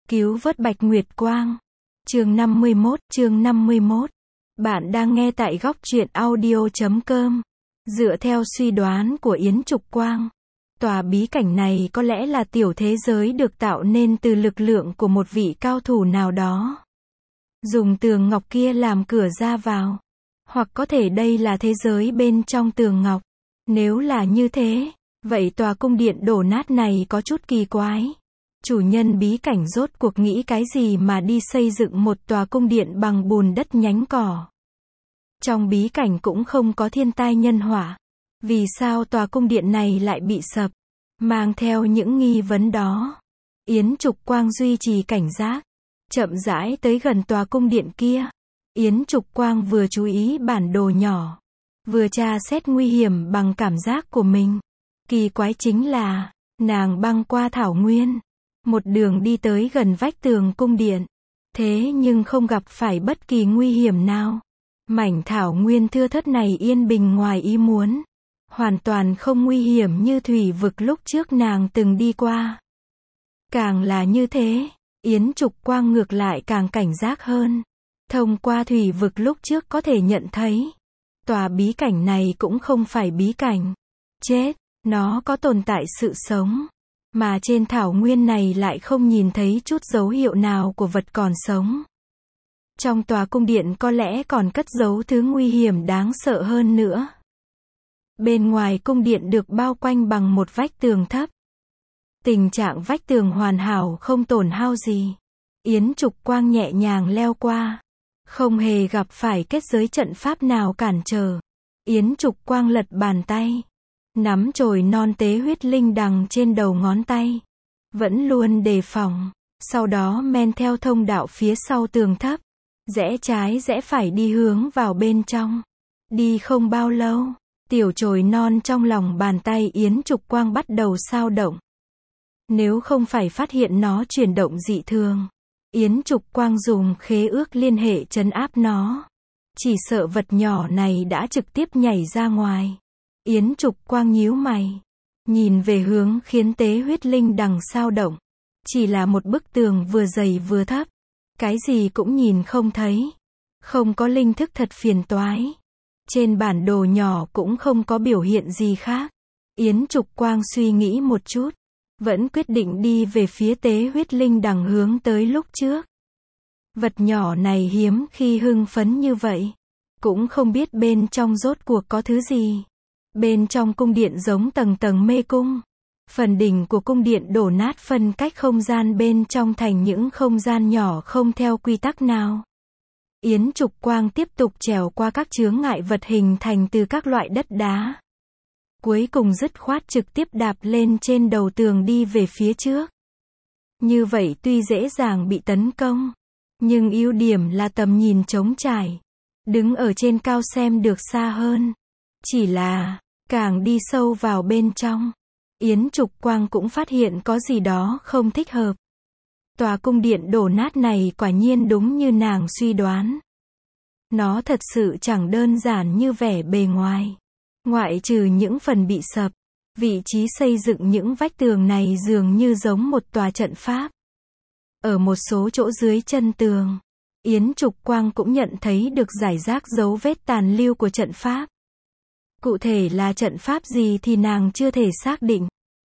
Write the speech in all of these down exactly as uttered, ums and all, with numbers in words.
Cứu vớt Bạch Nguyệt Quang. Chương năm mươi mốt, chương năm mươi mốt. Bạn đang nghe tại góc truyện audio chấm com. Dựa theo suy đoán của Yến Trục Quang, tòa bí cảnh này có lẽ là tiểu thế giới được tạo nên từ lực lượng của một vị cao thủ nào đó. Dùng tường ngọc kia làm cửa ra vào. Hoặc có thể đây là thế giới bên trong tường ngọc. Nếu là như thế, vậy tòa cung điện đổ nát này có chút kỳ quái. Chủ nhân bí cảnh rốt cuộc nghĩ cái gì mà đi xây dựng một tòa cung điện bằng bùn đất nhánh cỏ. Trong bí cảnh cũng không có thiên tai nhân họa. Vì sao tòa cung điện này lại bị sập? Mang theo những nghi vấn đó, Yến Trục Quang duy trì cảnh giác, chậm rãi tới gần tòa cung điện kia. Yến Trục Quang vừa chú ý bản đồ nhỏ, vừa tra xét nguy hiểm bằng cảm giác của mình. Kỳ quái chính là, nàng băng qua thảo nguyên, một đường đi tới gần vách tường cung điện. Thế nhưng không gặp phải bất kỳ nguy hiểm nào. Mảnh thảo nguyên thưa thớt này yên bình ngoài ý muốn. Hoàn toàn không nguy hiểm như thủy vực lúc trước nàng từng đi qua. Càng là như thế, Yến Trục Quang ngược lại càng cảnh giác hơn. Thông qua thủy vực lúc trước có thể nhận thấy, tòa bí cảnh này cũng không phải bí cảnh chết, nó có tồn tại sự sống. Mà trên thảo nguyên này lại không nhìn thấy chút dấu hiệu nào của vật còn sống. Trong tòa cung điện có lẽ còn cất giấu thứ nguy hiểm đáng sợ hơn nữa. Bên ngoài cung điện được bao quanh bằng một vách tường thấp. Tình trạng vách tường hoàn hảo không tổn hao gì. Yến Trục Quang nhẹ nhàng leo qua. Không hề gặp phải kết giới trận pháp nào cản trở. Yến Trục Quang lật bàn tay. Nắm chồi non tế huyết linh đằng trên đầu ngón tay. Vẫn luôn đề phòng. Sau đó men theo thông đạo phía sau tường thấp. Rẽ trái rẽ phải đi hướng vào bên trong. Đi không bao lâu, tiểu chồi non trong lòng bàn tay Yến Trục Quang bắt đầu xao động. Nếu không phải phát hiện nó chuyển động dị thường, Yến Trục Quang dùng khế ước liên hệ trấn áp nó. Chỉ sợ vật nhỏ này đã trực tiếp nhảy ra ngoài. Yến Trục Quang nhíu mày, nhìn về hướng khiến tế huyết linh đằng xao động. Chỉ là một bức tường vừa dày vừa thấp. Cái gì cũng nhìn không thấy. Không có linh thức thật phiền toái. Trên bản đồ nhỏ cũng không có biểu hiện gì khác. Yến Trục Quang suy nghĩ một chút. Vẫn quyết định đi về phía tế huyết linh đằng hướng tới lúc trước. Vật nhỏ này hiếm khi hưng phấn như vậy. Cũng không biết bên trong rốt cuộc có thứ gì. Bên trong cung điện giống tầng tầng mê cung. Phần đỉnh của cung điện đổ nát phân cách không gian bên trong thành những không gian nhỏ không theo quy tắc nào. Yến Trục Quang tiếp tục trèo qua các chướng ngại vật hình thành từ các loại đất đá. Cuối cùng dứt khoát trực tiếp đạp lên trên đầu tường đi về phía trước. Như vậy tuy dễ dàng bị tấn công, nhưng ưu điểm là tầm nhìn trống trải. Đứng ở trên cao xem được xa hơn. Chỉ là, càng đi sâu vào bên trong, Yến Trục Quang cũng phát hiện có gì đó không thích hợp. Tòa cung điện đổ nát này quả nhiên đúng như nàng suy đoán. Nó thật sự chẳng đơn giản như vẻ bề ngoài. Ngoại trừ những phần bị sập, vị trí xây dựng những vách tường này dường như giống một tòa trận pháp. Ở một số chỗ dưới chân tường, Yến Trục Quang cũng nhận thấy được rải rác dấu vết tàn lưu của trận pháp. Cụ thể là trận pháp gì thì nàng chưa thể xác định.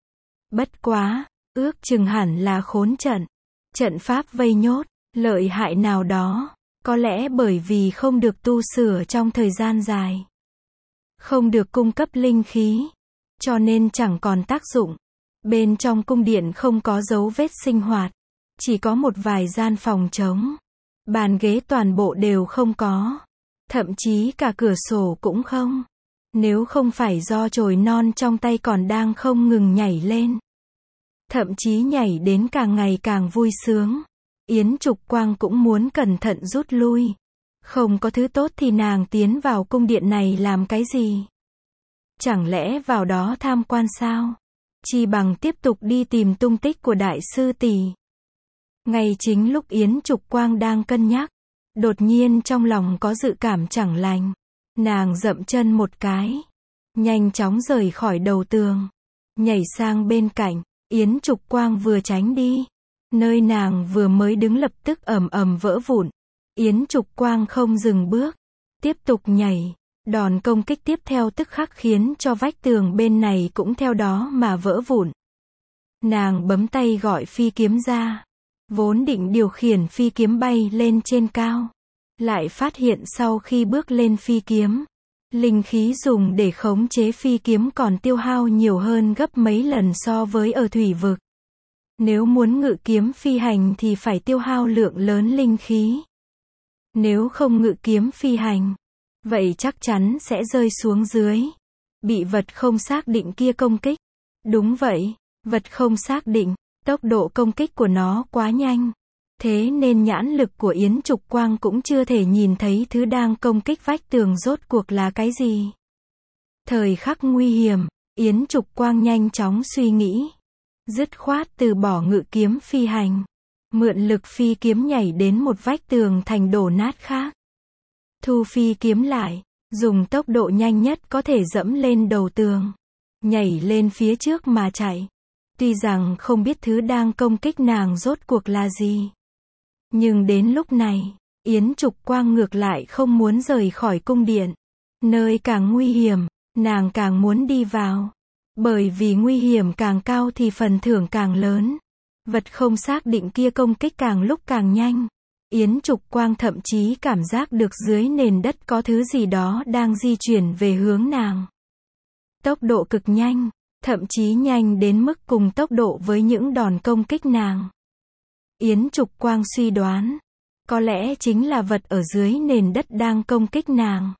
Bất quá, ước chừng hẳn là khốn trận. Trận pháp vây nhốt, lợi hại nào đó. Có lẽ bởi vì không được tu sửa trong thời gian dài. Không được cung cấp linh khí. Cho nên chẳng còn tác dụng. Bên trong cung điện không có dấu vết sinh hoạt. Chỉ có một vài gian phòng trống. Bàn ghế toàn bộ đều không có. Thậm chí cả cửa sổ cũng không. Nếu không phải do chồi non trong tay còn đang không ngừng nhảy lên. Thậm chí nhảy đến càng ngày càng vui sướng. Yến Trục Quang cũng muốn cẩn thận rút lui. Không có thứ tốt thì nàng tiến vào cung điện này làm cái gì? Chẳng lẽ vào đó tham quan sao? Chi bằng tiếp tục đi tìm tung tích của đại sư tỷ. Ngay chính lúc Yến Trục Quang đang cân nhắc, đột nhiên trong lòng có dự cảm chẳng lành. Nàng dậm chân một cái, nhanh chóng rời khỏi đầu tường, nhảy sang bên cạnh. Yến Trục Quang vừa tránh đi, Nơi nàng vừa mới đứng lập tức ầm ầm vỡ vụn. Yến Trục Quang không dừng bước, tiếp tục nhảy. Đòn công kích tiếp theo tức khắc khiến cho vách tường bên này cũng theo đó mà vỡ vụn. Nàng bấm tay gọi phi kiếm ra. Vốn định điều khiển phi kiếm bay lên trên cao. Lại phát hiện sau khi bước lên phi kiếm, linh khí dùng để khống chế phi kiếm còn tiêu hao nhiều hơn gấp mấy lần so với ở thủy vực. Nếu muốn ngự kiếm phi hành thì phải tiêu hao lượng lớn linh khí. Nếu không ngự kiếm phi hành, vậy chắc chắn sẽ rơi xuống dưới. Bị vật không xác định kia công kích. Đúng vậy, vật không xác định, tốc độ công kích của nó quá nhanh. Thế nên nhãn lực của Yến Trục Quang cũng chưa thể nhìn thấy thứ đang công kích vách tường rốt cuộc là cái gì. Thời khắc nguy hiểm, Yến Trục Quang nhanh chóng suy nghĩ. Dứt khoát từ bỏ ngự kiếm phi hành. Mượn lực phi kiếm nhảy đến một vách tường thành đổ nát khác. Thu phi kiếm lại, dùng tốc độ nhanh nhất có thể dẫm lên đầu tường. Nhảy lên phía trước mà chạy. Tuy rằng không biết thứ đang công kích nàng rốt cuộc là gì. Nhưng đến lúc này, Yến Trục Quang ngược lại không muốn rời khỏi cung điện. Nơi càng nguy hiểm, nàng càng muốn đi vào. Bởi vì nguy hiểm càng cao thì phần thưởng càng lớn. Vật không xác định kia công kích càng lúc càng nhanh. Yến Trục Quang thậm chí cảm giác được dưới nền đất có thứ gì đó đang di chuyển về hướng nàng. Tốc độ cực nhanh, thậm chí nhanh đến mức cùng tốc độ với những đòn công kích nàng. Yến Trục Quang suy đoán, có lẽ chính là vật ở dưới nền đất đang công kích nàng.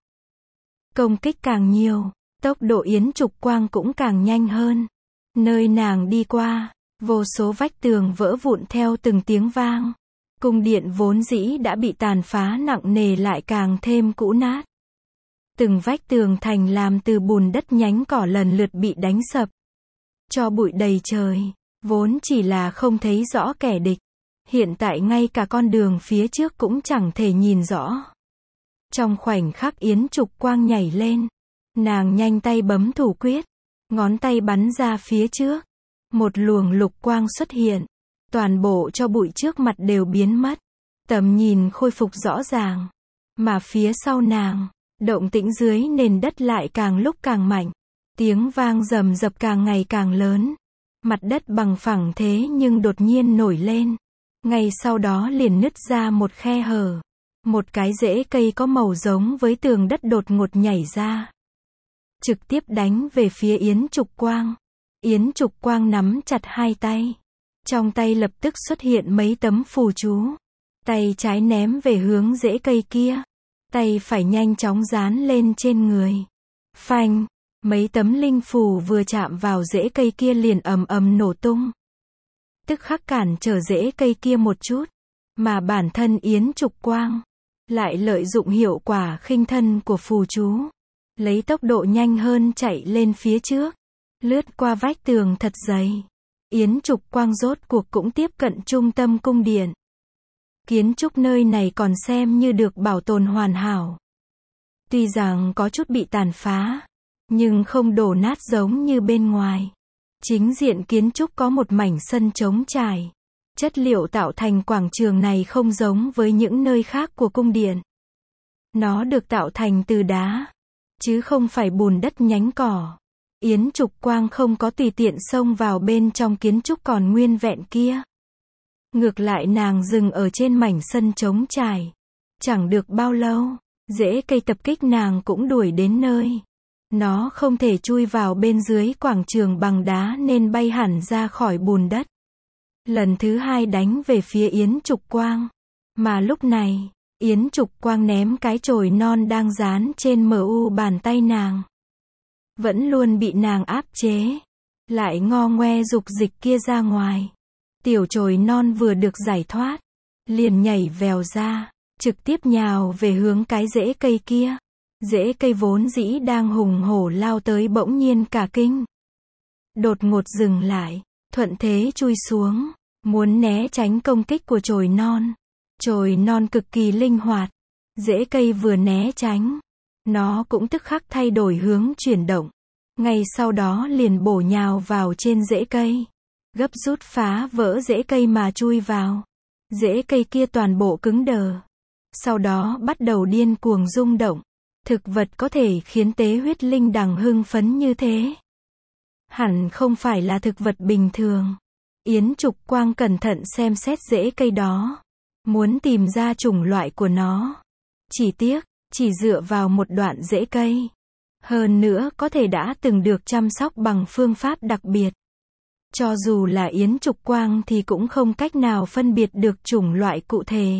Công kích càng nhiều, tốc độ Yến Trục Quang cũng càng nhanh hơn. Nơi nàng đi qua, vô số vách tường vỡ vụn theo từng tiếng vang. Cung điện vốn dĩ đã bị tàn phá nặng nề lại càng thêm cũ nát. Từng vách tường thành làm từ bùn đất nhánh cỏ lần lượt bị đánh sập. Tro bụi đầy trời, vốn chỉ là không thấy rõ kẻ địch. Hiện tại ngay cả con đường phía trước cũng chẳng thể nhìn rõ. Trong khoảnh khắc Yến Trục Quang nhảy lên, nàng nhanh tay bấm thủ quyết, ngón tay bắn ra phía trước. Một luồng lục quang xuất hiện, toàn bộ tro bụi trước mặt đều biến mất. Tầm nhìn khôi phục rõ ràng. Mà phía sau nàng, động tĩnh dưới nền đất lại càng lúc càng mạnh. Tiếng vang rầm rập càng ngày càng lớn. Mặt đất bằng phẳng thế nhưng đột nhiên nổi lên. Ngay sau đó liền nứt ra một khe hở. Một cái rễ cây có màu giống với tường đất đột ngột nhảy ra. Trực tiếp đánh về phía Yến Trục Quang. Yến Trục Quang nắm chặt hai tay. Trong tay lập tức xuất hiện mấy tấm phù chú. Tay trái ném về hướng rễ cây kia. Tay phải nhanh chóng dán lên trên người. Phanh, mấy tấm linh phù vừa chạm vào rễ cây kia liền ầm ầm nổ tung. Tức khắc cản trở rễ cây kia một chút. Mà bản thân Yến Trục Quang lại lợi dụng hiệu quả khinh thân của phù chú. Lấy tốc độ nhanh hơn chạy lên phía trước. Lướt qua vách tường thật dày. Yến Trục Quang rốt cuộc cũng tiếp cận trung tâm cung điện. Kiến trúc nơi này còn xem như được bảo tồn hoàn hảo. Tuy rằng có chút bị tàn phá, nhưng không đổ nát giống như bên ngoài. Chính diện kiến trúc có một mảnh sân trống trải. Chất liệu tạo thành quảng trường này không giống với những nơi khác của cung điện. Nó được tạo thành từ đá, chứ không phải bùn đất nhánh cỏ. Yến Trục Quang không có tùy tiện xông vào bên trong kiến trúc còn nguyên vẹn kia. Ngược lại nàng dừng ở trên mảnh sân trống trải. Chẳng được bao lâu, rễ cây tập kích nàng cũng đuổi đến nơi. Nó không thể chui vào bên dưới quảng trường bằng đá nên bay hẳn ra khỏi bùn đất. Lần thứ hai đánh về phía Yến Trục Quang. Mà lúc này, Yến Trục Quang ném cái chổi non đang dán trên mu bàn tay nàng. Vẫn luôn bị nàng áp chế. Lại ngo ngoe dục dịch kia ra ngoài. Tiểu chổi non vừa được giải thoát, liền nhảy vèo ra, trực tiếp nhào về hướng cái rễ cây kia. Rễ cây vốn dĩ đang hùng hổ lao tới bỗng nhiên cả kinh. Đột ngột dừng lại, thuận thế chui xuống, muốn né tránh công kích của chồi non. Chồi non cực kỳ linh hoạt, rễ cây vừa né tránh, nó cũng tức khắc thay đổi hướng chuyển động. Ngay sau đó liền bổ nhào vào trên rễ cây. gấp rút phá vỡ rễ cây mà chui vào. Rễ cây kia toàn bộ cứng đờ. Sau đó bắt đầu điên cuồng rung động. Thực vật có thể khiến tế huyết linh đằng hưng phấn như thế? Hẳn không phải là thực vật bình thường. Yến Trục Quang cẩn thận xem xét rễ cây đó, muốn tìm ra chủng loại của nó. Chỉ tiếc, chỉ dựa vào một đoạn rễ cây. Hơn nữa có thể đã từng được chăm sóc bằng phương pháp đặc biệt. Cho dù là Yến Trục Quang thì cũng không cách nào phân biệt được chủng loại cụ thể.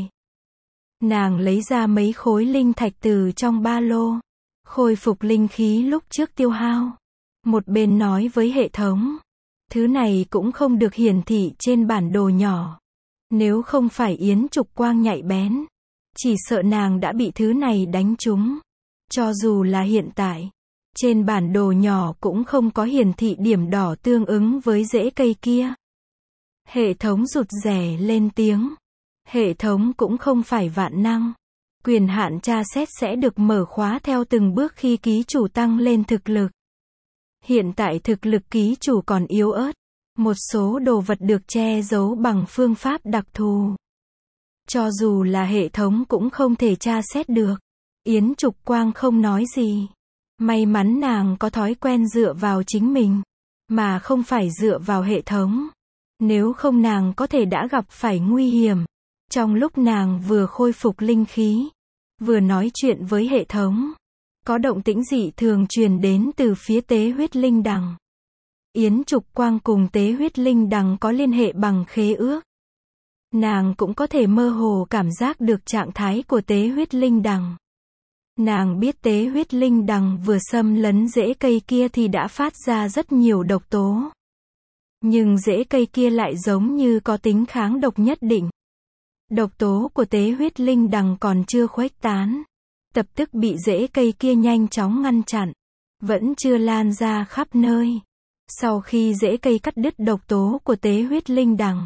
Nàng lấy ra mấy khối linh thạch từ trong ba lô, khôi phục linh khí lúc trước tiêu hao. Một bên nói với hệ thống, thứ này cũng không được hiển thị trên bản đồ nhỏ. Nếu không phải Yến Trục Quang nhạy bén, chỉ sợ nàng đã bị thứ này đánh trúng. Cho dù là hiện tại, trên bản đồ nhỏ cũng không có hiển thị điểm đỏ tương ứng với rễ cây kia. Hệ thống rụt rè lên tiếng. Hệ thống cũng không phải vạn năng. Quyền hạn tra xét sẽ được mở khóa theo từng bước khi ký chủ tăng lên thực lực. Hiện tại thực lực ký chủ còn yếu ớt. Một số đồ vật được che giấu bằng phương pháp đặc thù. Cho dù là hệ thống cũng không thể tra xét được. Yến Trục Quang không nói gì. May mắn nàng có thói quen dựa vào chính mình, mà không phải dựa vào hệ thống. Nếu không nàng có thể đã gặp phải nguy hiểm. Trong lúc nàng vừa khôi phục linh khí, vừa nói chuyện với hệ thống, có động tĩnh dị thường truyền đến từ phía tế huyết linh đằng. Yến Trục Quang cùng tế huyết linh đằng có liên hệ bằng khế ước. Nàng cũng có thể mơ hồ cảm giác được trạng thái của tế huyết linh đằng. Nàng biết tế huyết linh đằng vừa xâm lấn rễ cây kia thì đã phát ra rất nhiều độc tố. Nhưng rễ cây kia lại giống như có tính kháng độc nhất định. Độc tố của tế huyết linh đằng còn chưa khuếch tán, lập tức bị rễ cây kia nhanh chóng ngăn chặn, vẫn chưa lan ra khắp nơi. Sau khi rễ cây cắt đứt độc tố của tế huyết linh đằng,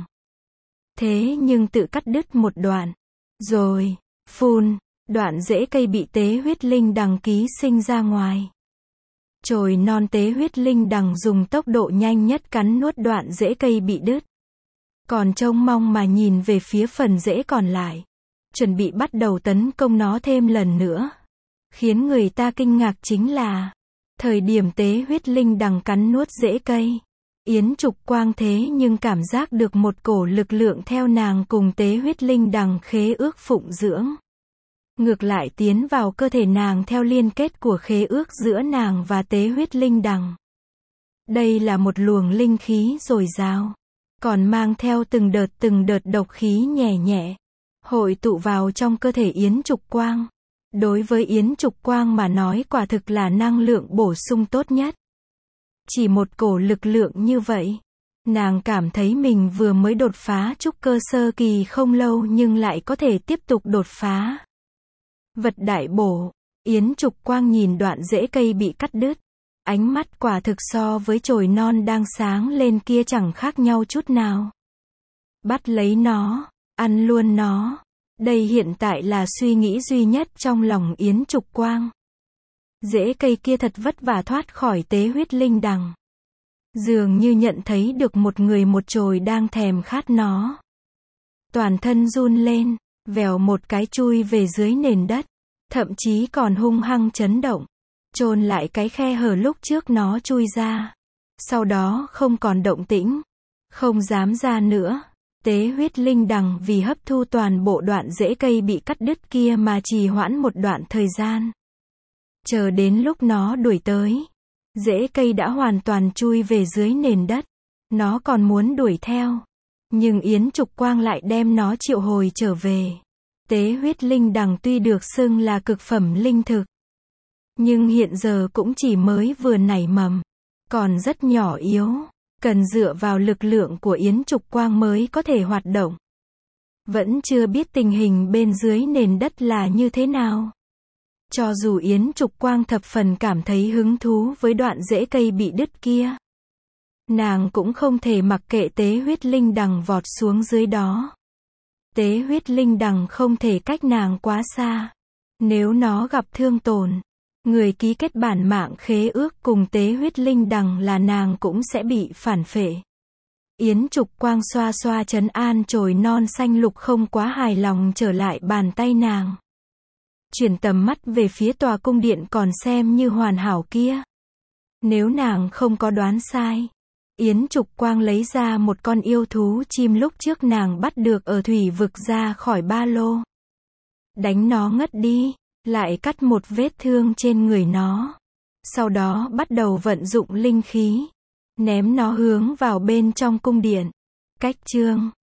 thế nhưng tự cắt đứt một đoạn, rồi, phun, đoạn rễ cây bị tế huyết linh đằng ký sinh ra ngoài. Chồi non tế huyết linh đằng dùng tốc độ nhanh nhất cắn nuốt đoạn rễ cây bị đứt. Còn trông mong mà nhìn về phía phần rễ còn lại, chuẩn bị bắt đầu tấn công nó thêm lần nữa. Khiến người ta kinh ngạc chính là, thời điểm tế huyết linh đằng cắn nuốt rễ cây, Yến Trục Quang thế nhưng cảm giác được một cổ lực lượng theo nàng cùng tế huyết linh đằng khế ước phụng dưỡng. Ngược lại tiến vào cơ thể nàng theo liên kết của khế ước giữa nàng và tế huyết linh đằng. Đây là một luồng linh khí dồi dào, còn mang theo từng đợt từng đợt độc khí nhẹ nhẹ, hội tụ vào trong cơ thể Yến Trục Quang. Đối với Yến Trục Quang mà nói quả thực là năng lượng bổ sung tốt nhất. Chỉ một cổ lực lượng như vậy, nàng cảm thấy mình vừa mới đột phá trúc cơ sơ kỳ không lâu nhưng lại có thể tiếp tục đột phá. Vật đại bổ, Yến Trục Quang nhìn đoạn rễ cây bị cắt đứt. Ánh mắt quả thực so với chồi non đang sáng lên kia chẳng khác nhau chút nào. Bắt lấy nó, ăn luôn nó. Đây hiện tại là suy nghĩ duy nhất trong lòng Yến Trục Quang. Rễ cây kia thật vất vả thoát khỏi tế huyết linh đằng. Dường như nhận thấy được một người một chồi đang thèm khát nó. Toàn thân run lên, vèo một cái chui về dưới nền đất. Thậm chí còn hung hăng chấn động. Chôn lại cái khe hở lúc trước nó chui ra. Sau đó không còn động tĩnh. Không dám ra nữa. Tế huyết linh đằng vì hấp thu toàn bộ đoạn rễ cây bị cắt đứt kia mà trì hoãn một đoạn thời gian. Chờ đến lúc nó đuổi tới, rễ cây đã hoàn toàn chui về dưới nền đất. Nó còn muốn đuổi theo. Nhưng Yến Trục Quang lại đem nó triệu hồi trở về. Tế huyết linh đằng tuy được xưng là cực phẩm linh thực, nhưng hiện giờ cũng chỉ mới vừa nảy mầm, còn rất nhỏ yếu, cần dựa vào lực lượng của Yến Trục Quang mới có thể hoạt động. Vẫn chưa biết tình hình bên dưới nền đất là như thế nào. Cho dù Yến Trục Quang thập phần cảm thấy hứng thú với đoạn rễ cây bị đứt kia, nàng cũng không thể mặc kệ tế huyết linh đằng vọt xuống dưới đó. Tế huyết linh đằng không thể cách nàng quá xa. Nếu nó gặp thương tổn, người ký kết bản mạng khế ước cùng tế huyết linh đằng là nàng cũng sẽ bị phản phệ. Yến Trục Quang xoa xoa trấn an chồi non xanh lục không quá hài lòng trở lại bàn tay nàng. Chuyển tầm mắt về phía tòa cung điện còn xem như hoàn hảo kia. Nếu nàng không có đoán sai, Yến Trục Quang lấy ra một con yêu thú chim lúc trước nàng bắt được ở thủy vực ra khỏi ba lô. Đánh nó ngất đi, lại cắt một vết thương trên người nó. Sau đó bắt đầu vận dụng linh khí, ném nó hướng vào bên trong cung điện. Cách chương